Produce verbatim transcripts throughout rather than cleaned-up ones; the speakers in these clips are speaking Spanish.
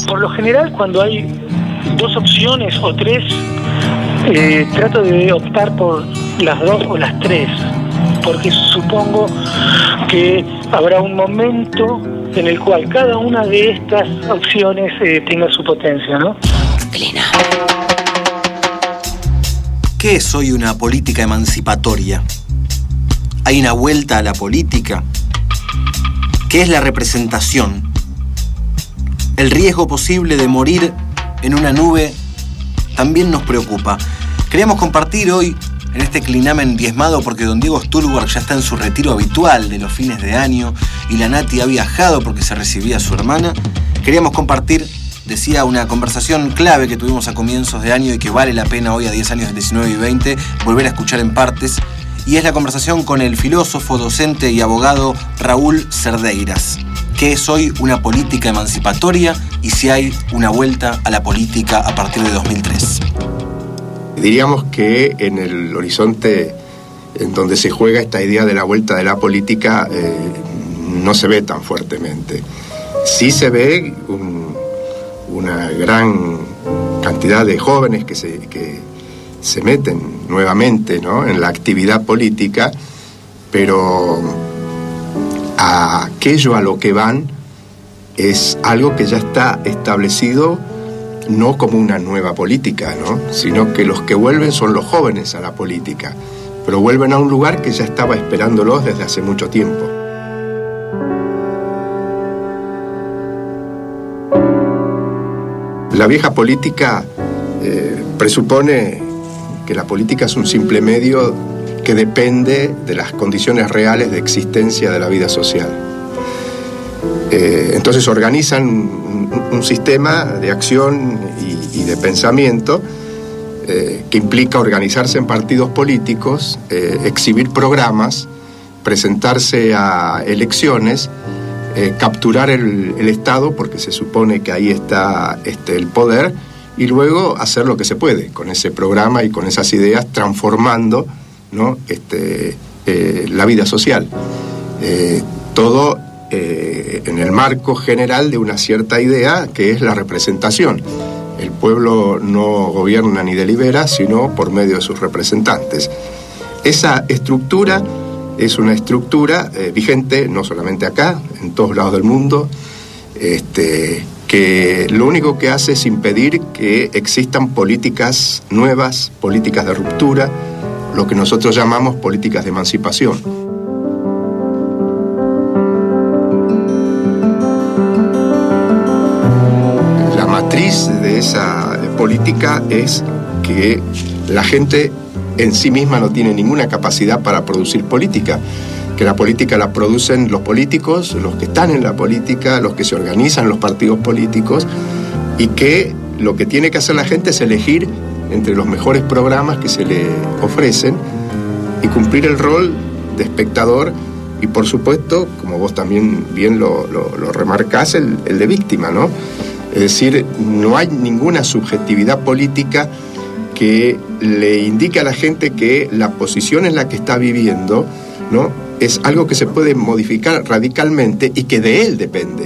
Por lo general, cuando hay dos opciones o tres, eh, trato de optar por las dos o las tres, porque supongo que habrá un momento en el cual cada una de estas opciones eh, tenga su potencia, ¿no? Clina. ¿Qué es hoy una política emancipatoria? ¿Hay una vuelta a la política? ¿Qué es la representación? El riesgo posible de morir en una nube también nos preocupa. Queríamos compartir hoy en este clinamen diezmado porque don Diego Stulberg ya está en su retiro habitual de los fines de año y la Nati ha viajado porque se recibía a su hermana. Queríamos compartir, decía, una conversación clave que tuvimos a comienzos de año y que vale la pena hoy a diez años del diecinueve y veinte volver a escuchar en partes, y es la conversación con el filósofo, docente y abogado Raúl Cerdeiras. ¿Qué es hoy una política emancipatoria y si hay una vuelta a la política a partir de dos mil tres? Diríamos que en el horizonte en donde se juega esta idea de la vuelta de la política eh, no se ve tan fuertemente. Sí se ve un, una gran cantidad de jóvenes que se, que se meten nuevamente, ¿no?, en la actividad política, pero a aquello a lo que van es algo que ya está establecido, no como una nueva política, ¿no?, sino que los que vuelven son los jóvenes a la política, pero vuelven a un lugar que ya estaba esperándolos desde hace mucho tiempo. La vieja política eh, presupone que la política es un simple medio que depende de las condiciones reales de existencia de la vida social. Eh, entonces organizan un, un sistema de acción y, y de pensamiento eh, que implica organizarse en partidos políticos, eh, exhibir programas, presentarse a elecciones, eh, capturar el, el Estado, porque se supone que ahí está este, el poder, y luego hacer lo que se puede con ese programa y con esas ideas, transformando, ¿no?, este, eh, la vida social. Eh, todo eh, en el marco general de una cierta idea que es la representación. El pueblo no gobierna ni delibera, sino por medio de sus representantes. Esa estructura es una estructura eh, vigente no solamente acá, en todos lados del mundo, este, que lo único que hace es impedir que existan políticas nuevas, políticas de ruptura, lo que nosotros llamamos políticas de emancipación. La matriz de esa política es que la gente en sí misma no tiene ninguna capacidad para producir política, que la política la producen los políticos, los que están en la política, los que se organizan en los partidos políticos, y que lo que tiene que hacer la gente es elegir entre los mejores programas que se le ofrecen y cumplir el rol de espectador y, por supuesto, como vos también bien lo, lo, lo remarcás, el, el de víctima, ¿no? Es decir, no hay ninguna subjetividad política que le indique a la gente que la posición en la que está viviendo, ¿no?, es algo que se puede modificar radicalmente y que de él depende.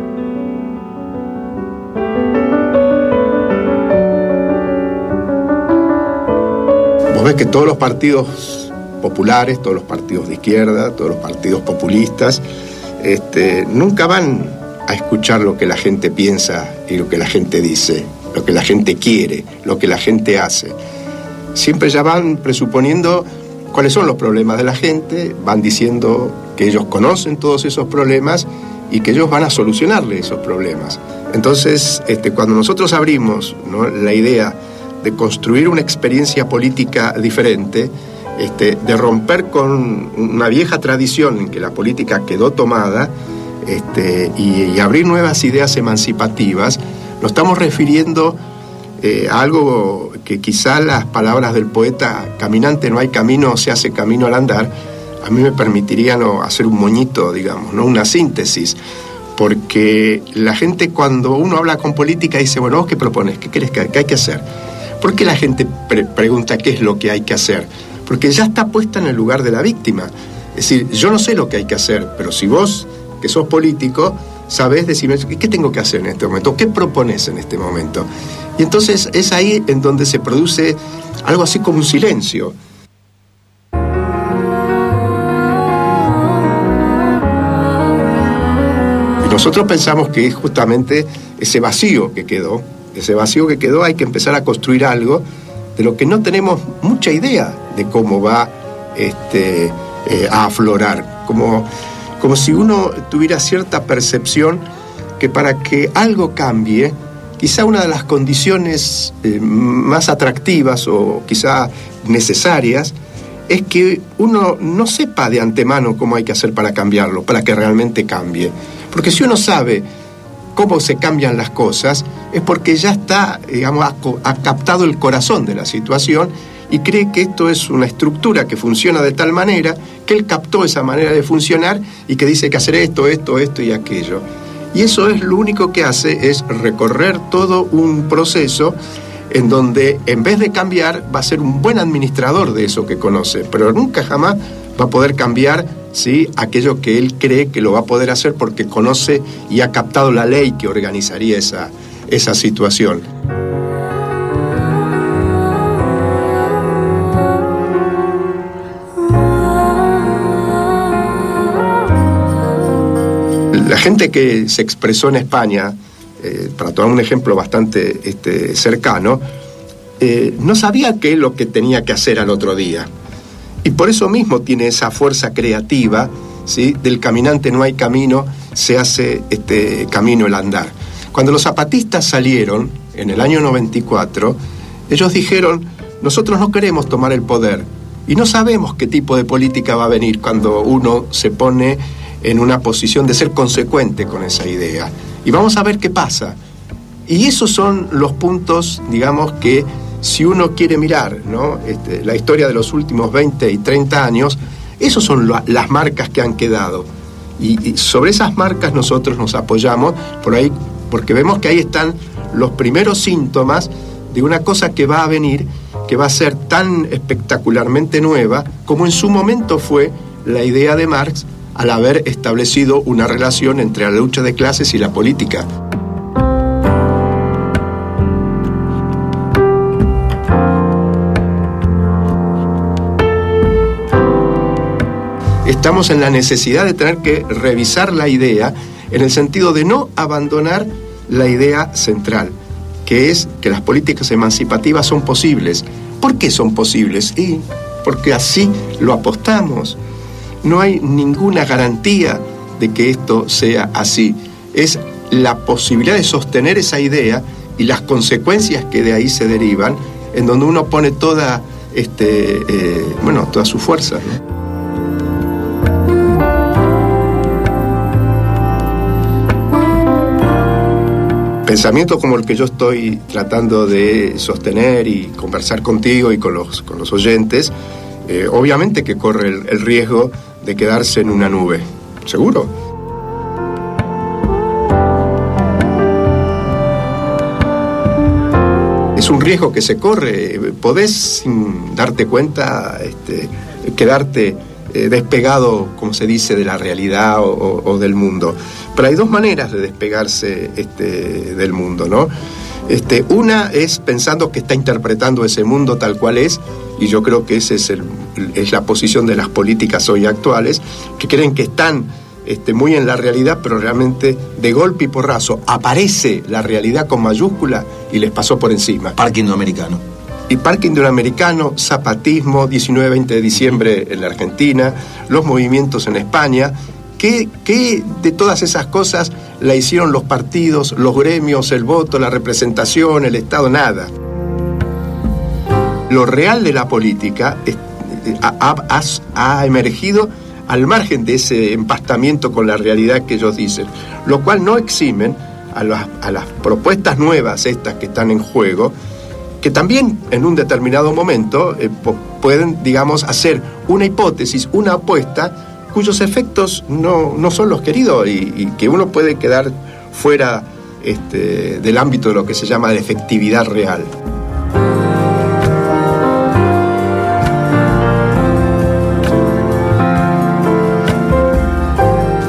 Vos ves que todos los partidos populares, todos los partidos de izquierda, todos los partidos populistas, este, nunca van a escuchar lo que la gente piensa y lo que la gente dice, lo que la gente quiere, lo que la gente hace. Siempre ya van presuponiendo cuáles son los problemas de la gente, van diciendo que ellos conocen todos esos problemas y que ellos van a solucionarle esos problemas. Entonces, este, cuando nosotros abrimos, ¿no?, la idea de construir una experiencia política diferente, este, de romper con una vieja tradición en que la política quedó tomada, este, y, y abrir nuevas ideas emancipativas, nos estamos refiriendo eh, a algo que quizá las palabras del poeta caminante no hay camino, se hace camino al andar, a mí me permitirían ¿no?, hacer un moñito, digamos, ¿no?, una síntesis, porque la gente cuando uno habla con política dice, bueno, ¿vos qué propones? ¿Qué crees que, que hay que hacer? ¿Por qué la gente pre- pregunta qué es lo que hay que hacer? Porque ya está puesta en el lugar de la víctima. Es decir, yo no sé lo que hay que hacer, pero si vos, que sos político, sabés decirme, ¿qué tengo que hacer en este momento? ¿Qué propones en este momento? Y entonces es ahí en donde se produce algo así como un silencio. Y nosotros pensamos que es justamente ese vacío que quedó, ese vacío que quedó, hay que empezar a construir algo de lo que no tenemos mucha idea de cómo va este, eh, a aflorar. Como, como si uno tuviera cierta percepción que para que algo cambie, quizá una de las condiciones eh, más atractivas o quizá necesarias es que uno no sepa de antemano cómo hay que hacer para cambiarlo, para que realmente cambie. Porque si uno sabe cómo se cambian las cosas, es porque ya está, digamos, ha, ha captado el corazón de la situación y cree que esto es una estructura que funciona de tal manera que él captó esa manera de funcionar y que dice que hacer esto, esto, esto y aquello. Y eso es lo único que hace, es recorrer todo un proceso en donde en vez de cambiar va a ser un buen administrador de eso que conoce, pero nunca jamás va a poder cambiar, ¿sí?, aquello que él cree que lo va a poder hacer porque conoce y ha captado la ley que organizaría esa, esa situación. La gente que se expresó en España, eh, para tomar un ejemplo bastante este, cercano, eh, no sabía qué es lo que tenía que hacer al otro día. Y por eso mismo tiene esa fuerza creativa, ¿sí?, del caminante no hay camino, se hace este camino el andar. Cuando los zapatistas salieron, en el año noventa y cuatro, ellos dijeron, nosotros no queremos tomar el poder, y no sabemos qué tipo de política va a venir cuando uno se pone en una posición de ser consecuente con esa idea. Y vamos a ver qué pasa. Y esos son los puntos, digamos, que si uno quiere mirar, ¿no?, este, la historia de los últimos veinte y treinta años, esas son lo, las marcas que han quedado. Y, y sobre esas marcas nosotros nos apoyamos por ahí, porque vemos que ahí están los primeros síntomas de una cosa que va a venir, que va a ser tan espectacularmente nueva como en su momento fue la idea de Marx al haber establecido una relación entre la lucha de clases y la política. Estamos en la necesidad de tener que revisar la idea en el sentido de no abandonar la idea central, que es que las políticas emancipativas son posibles. ¿Por qué son posibles? Y porque así lo apostamos. No hay ninguna garantía de que esto sea así. Es la posibilidad de sostener esa idea y las consecuencias que de ahí se derivan, en donde uno pone toda, este, eh, bueno, toda su fuerza, ¿no? Pensamientos como el que yo estoy tratando de sostener y conversar contigo y con los, con los oyentes, eh, obviamente que corre el, el riesgo de quedarse en una nube, seguro. Es un riesgo que se corre, podés sin darte cuenta este, quedarte eh, despegado, como se dice, de la realidad o, o, o del mundo. Pero hay dos maneras de despegarse este, del mundo, ¿no? Este, una es pensando que está interpretando ese mundo tal cual es, y yo creo que esa es, el, es la posición de las políticas hoy actuales, que creen que están este, muy en la realidad, pero realmente de golpe y porrazo aparece la realidad con mayúscula y les pasó por encima. Parque Indoamericano. Y Parque Indoamericano, zapatismo, diecinueve veinte de diciembre en la Argentina, los movimientos en España. ¿Qué, qué de todas esas cosas la hicieron los partidos, los gremios, el voto, la representación, el Estado? Nada. Lo real de la política es, ha, ha, ha emergido al margen de ese empastamiento con la realidad que ellos dicen, lo cual no eximen a las, a las propuestas nuevas estas que están en juego, que también en un determinado momento eh, pueden, digamos, hacer una hipótesis, una apuesta, cuyos efectos no, no son los queridos y, y que uno puede quedar fuera este, del ámbito de lo que se llama de efectividad real.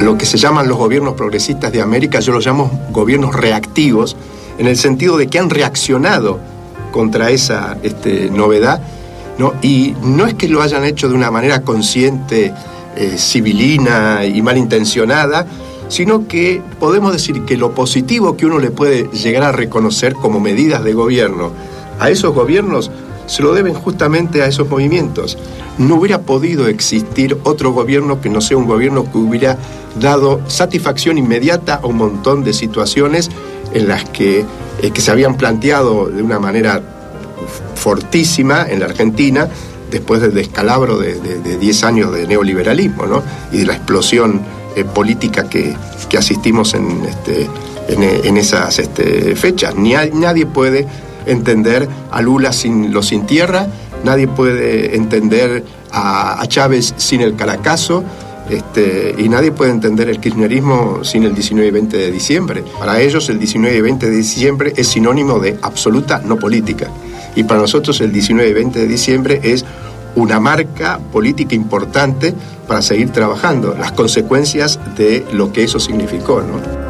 lo que se llaman los gobiernos progresistas de América, yo los llamo gobiernos reactivos, en el sentido de que han reaccionado contra esa este, novedad, ¿no? Y no es que lo hayan hecho de una manera consciente, eh, civilina y malintencionada, sino que podemos decir que lo positivo que uno le puede llegar a reconocer como medidas de gobierno a esos gobiernos se lo deben justamente a esos movimientos. No hubiera podido existir otro gobierno que no sea un gobierno que hubiera dado satisfacción inmediata a un montón de situaciones en las que, eh, que se habían planteado de una manera fortísima en la Argentina después del descalabro de diez años de neoliberalismo, ¿no? Y de la explosión eh, política que, que asistimos en, este, en, en esas este, fechas. Ni a, nadie puede entender a Lula sin lo sin tierra, nadie puede entender a, a Chávez sin el Caracazo, este, y nadie puede entender el kirchnerismo sin el diecinueve y veinte de diciembre. Para ellos el diecinueve y veinte de diciembre es sinónimo de absoluta no política, y para nosotros el diecinueve y veinte de diciembre es una marca política importante para seguir trabajando, las consecuencias de lo que eso significó, ¿no?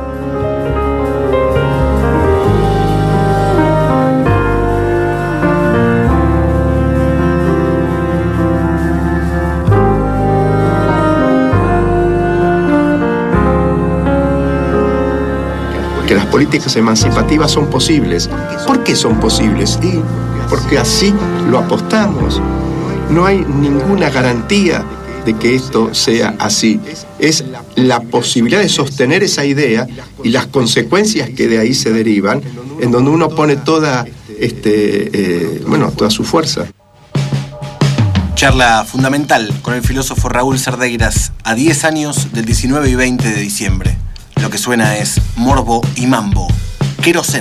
Que las políticas emancipativas son posibles. ¿Por qué son posibles? Y porque así lo apostamos. No hay ninguna garantía de que esto sea así. Es la posibilidad de sostener esa idea y las consecuencias que de ahí se derivan, en donde uno pone toda, este, eh, bueno, toda su fuerza. Charla fundamental con el filósofo Raúl Cerdeiras a diez años del diecinueve y veinte de diciembre. Lo que suena es Morbo y Mambo. Querosén.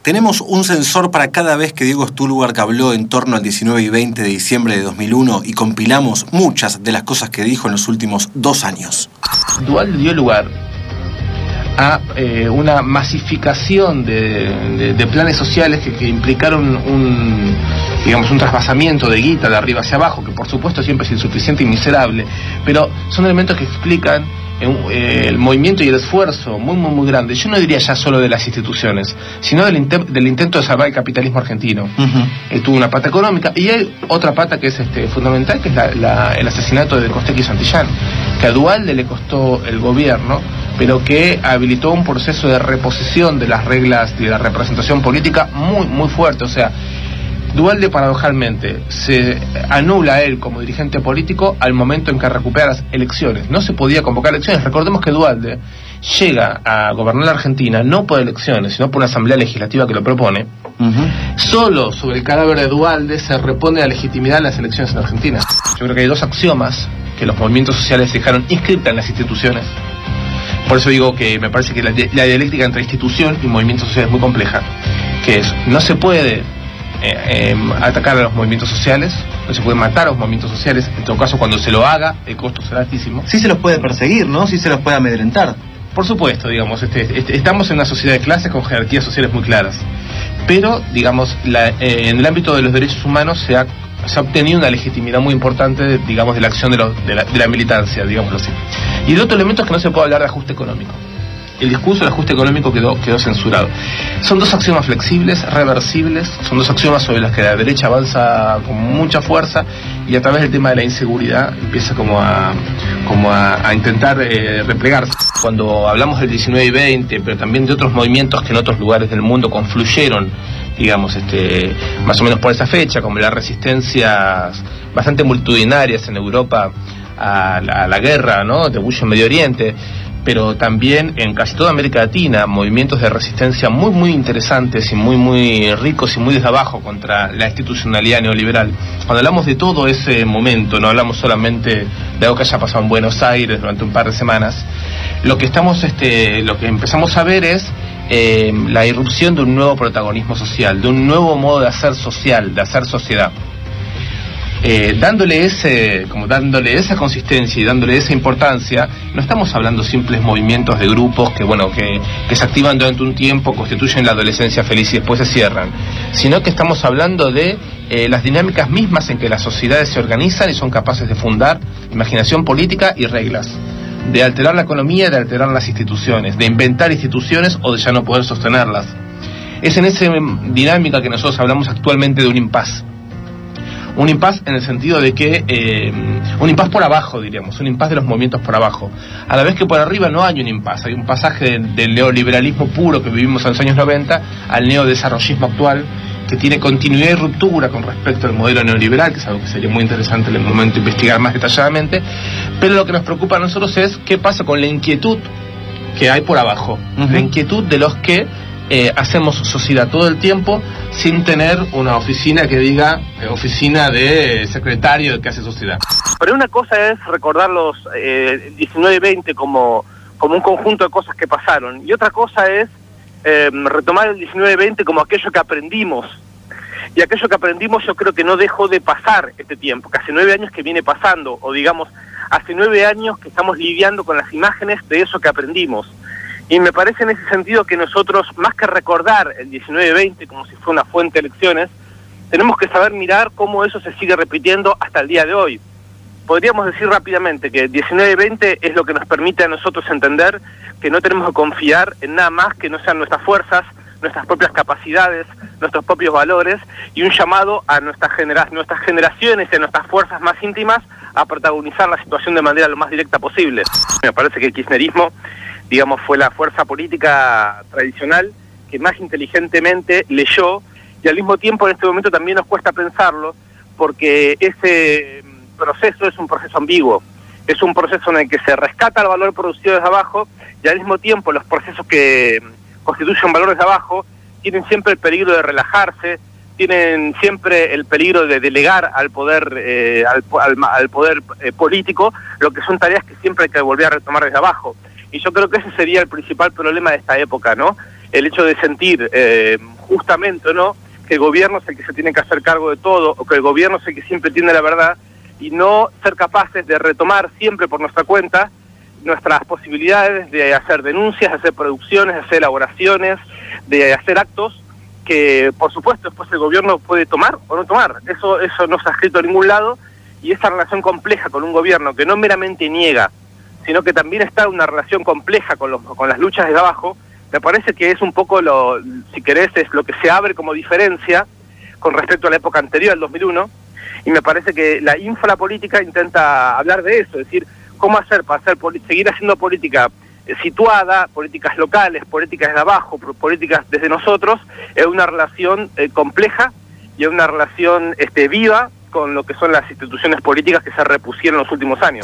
Tenemos un sensor para cada vez que Diego Stulbarg habló en torno al diecinueve y veinte de diciembre de dos mil uno y compilamos muchas de las cosas que dijo en los últimos dos años. Duhalde dio lugar a eh, una masificación de, de, de planes sociales que, que implicaron un, digamos, un trasvasamiento de guita de arriba hacia abajo, que por supuesto siempre es insuficiente y miserable, pero son elementos que explican eh, el movimiento y el esfuerzo muy, muy, muy grande. Yo no diría ya solo de las instituciones, sino del, intent, del intento de salvar el capitalismo argentino. Uh-huh. Eh, tuvo una pata económica, y hay otra pata que es este, fundamental, que es la, la, el asesinato de Costecchi y Santillán, que a Duhalde le costó el gobierno, pero que habilitó un proceso de reposición de las reglas de la representación política muy, muy fuerte. O sea, Duhalde paradojalmente se anula a él como dirigente político al momento en que recupera las elecciones. No se podía convocar elecciones. Recordemos que Duhalde llega a gobernar la Argentina no por elecciones, sino por una asamblea legislativa que lo propone. Uh-huh. Solo sobre el cadáver de Duhalde se repone la legitimidad de las elecciones en Argentina. Yo creo que hay dos axiomas que los movimientos sociales dejaron inscritas en las instituciones. Por eso digo que me parece que la, la dialéctica entre institución y movimiento social es muy compleja, que es, no se puede eh, eh, atacar a los movimientos sociales, no se puede matar a los movimientos sociales, en todo caso cuando se lo haga el costo será altísimo. Sí se los puede perseguir, ¿no? Sí se los puede amedrentar. Por supuesto, digamos, este, este, estamos en una sociedad de clases con jerarquías sociales muy claras, pero, digamos, la, eh, en el ámbito de los derechos humanos se ha se ha obtenido una legitimidad muy importante, digamos, de la acción de, lo, de, la, de la militancia, digámoslo así. Y el otro elemento es que no se puede hablar de ajuste económico. El discurso del ajuste económico quedó, quedó censurado. Son dos axiomas flexibles, reversibles, son dos axiomas sobre las que la derecha avanza con mucha fuerza y a través del tema de la inseguridad empieza como a, como a, a intentar eh, replegarse. Cuando hablamos del diecinueve y veinte, pero también de otros movimientos que en otros lugares del mundo confluyeron, digamos, este, más o menos por esa fecha, como las resistencias bastante multitudinarias en Europa a la, a la guerra, ¿no?, de Bush en Medio Oriente, pero también en casi toda América Latina, movimientos de resistencia muy, muy interesantes y muy, muy ricos y muy desde abajo contra la institucionalidad neoliberal. Cuando hablamos de todo ese momento, no hablamos solamente de algo que haya pasado en Buenos Aires durante un par de semanas, lo que estamos, este, lo que empezamos a ver es Eh, la irrupción de un nuevo protagonismo social, de un nuevo modo de hacer social, de hacer sociedad. Eh, dándole ese, como dándole esa consistencia y dándole esa importancia, no estamos hablando simples movimientos de grupos que, bueno, que, que se activan durante un tiempo, constituyen la adolescencia feliz y después se cierran, sino que estamos hablando de eh, las dinámicas mismas en que las sociedades se organizan y son capaces de fundar imaginación política y reglas, de alterar la economía, de alterar las instituciones, de inventar instituciones o de ya no poder sostenerlas. Es en esa dinámica que nosotros hablamos actualmente de un impas. Un impas en el sentido de que, eh, un impas por abajo, diríamos, un impas de los movimientos por abajo. A la vez que por arriba no hay un impas, hay un pasaje del, del neoliberalismo puro que vivimos en los años noventa al neodesarrollismo actual, que tiene continuidad y ruptura con respecto al modelo neoliberal, que es algo que sería muy interesante en el momento investigar más detalladamente, pero lo que nos preocupa a nosotros es qué pasa con la inquietud que hay por abajo, uh-huh. La inquietud de los que eh, hacemos sociedad todo el tiempo sin tener una oficina que diga eh, oficina de secretario que hace sociedad. Pero una cosa es recordar los eh, diecinueve y veinte como, como un conjunto de cosas que pasaron, y otra cosa es Eh, retomar el diecinueve veinte como aquello que aprendimos, y aquello que aprendimos yo creo que no dejó de pasar este tiempo, que hace nueve años que viene pasando, o digamos, hace nueve años que estamos lidiando con las imágenes de eso que aprendimos, y me parece en ese sentido que nosotros, más que recordar el diecinueve veinte como si fuera una fuente de elecciones, tenemos que saber mirar cómo eso se sigue repitiendo hasta el día de hoy. Podríamos decir rápidamente que el diecinueve veinte es lo que nos permite a nosotros entender que no tenemos que confiar en nada más que no sean nuestras fuerzas, nuestras propias capacidades, nuestros propios valores, y un llamado a nuestras, genera nuestras generaciones y a nuestras fuerzas más íntimas a protagonizar la situación de manera lo más directa posible. Me parece que el kirchnerismo, digamos, fue la fuerza política tradicional que más inteligentemente leyó, y al mismo tiempo en este momento también nos cuesta pensarlo, porque ese proceso es un proceso ambiguo, es un proceso en el que se rescata el valor producido desde abajo, y al mismo tiempo los procesos que constituyen valor desde abajo tienen siempre el peligro de relajarse, tienen siempre el peligro de delegar al poder eh, al, al, al poder eh, político, lo que son tareas que siempre hay que volver a retomar desde abajo. Y yo creo que ese sería el principal problema de esta época, ¿no? el hecho de sentir eh, justamente, ¿no?, que el gobierno es el que se tiene que hacer cargo de todo, o que el gobierno es el que siempre tiene la verdad, y no ser capaces de retomar siempre por nuestra cuenta nuestras posibilidades de hacer denuncias, de hacer producciones, de hacer elaboraciones, de hacer actos que, por supuesto, después el gobierno puede tomar o no tomar. Eso, eso no se ha escrito en ningún lado, y esa relación compleja con un gobierno que no meramente niega, sino que también está en una relación compleja con, los, con las luchas de abajo, me parece que es un poco, lo, si querés, es lo que se abre como diferencia con respecto a la época anterior, al dos mil uno, y me parece que la infrapolítica intenta hablar de eso, es decir, cómo hacer para hacer, seguir haciendo política situada, políticas locales, políticas de abajo, políticas desde nosotros, en una relación eh, compleja y en una relación este, viva con lo que son las instituciones políticas que se repusieron en los últimos años.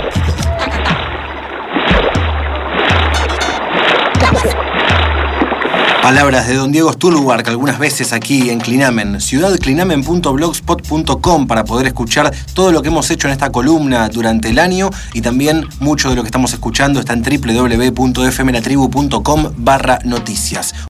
Palabras de don Diego Stulwark algunas veces aquí en Clinamen, ciudad clinamen punto blogspot punto com, para poder escuchar todo lo que hemos hecho en esta columna durante el año, y también mucho de lo que estamos escuchando está en doble u doble u doble u punto f m la tribu punto com barra noticias.